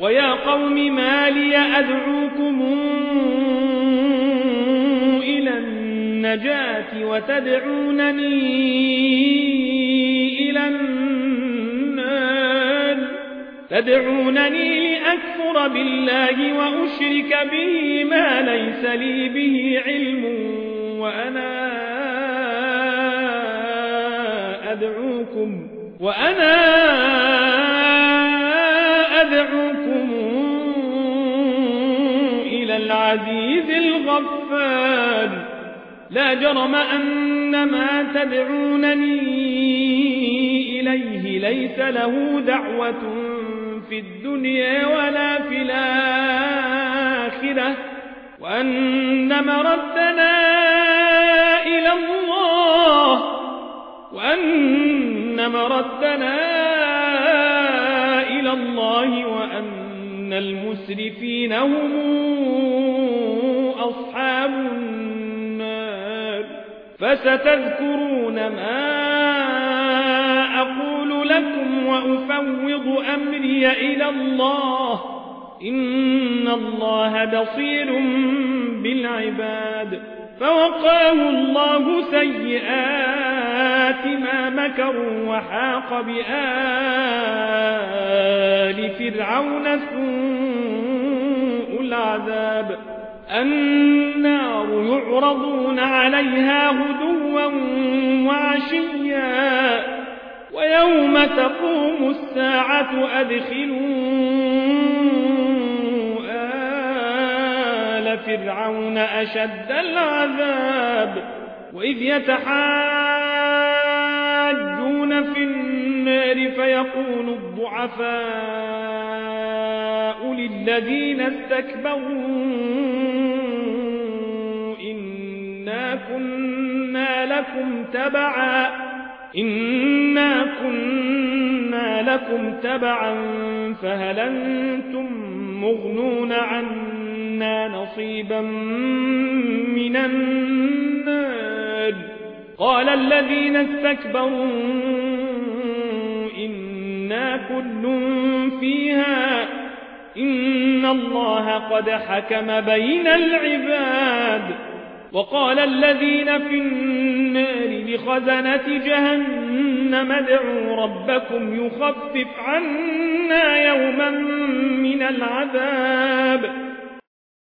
ويا قوم ما لي أدعوكم إلى النجاة وتدعونني إلى النار تدعونني لأكفر بالله وأشرك به ما ليس لي به علم وأنا أدعوكم إلى العزيز الغفار لا جرم أن ما تدعونني إليه ليس له دعوة في الدنيا ولا في الآخرة وأن مردنا إلى الله وأن المسرفين هم أصحاب النار فستذكرون ما أقول لكم وأفوض أمري إلى الله إن الله بصير بالعباد فوقاه الله سيئات ما مكروا وحاق بآل فرعون سوء العذاب النار يعرضون عليها غدوا وعشيا ويوم تقوم الساعة أدخلوا فرعون أشد العذاب وإذ يتحاجون في النار فيقول الضعفاء للذين استكبروا إنا كنا لكم تبعا فهل أنتم مغنون عنا نصيبا من النار قال الذين استكبروا إنا كل فيها إن الله قد حكم بين العباد وقال الذين في النار لخزنة جهنم ادعوا ربكم يخفف عنا يوما من العذاب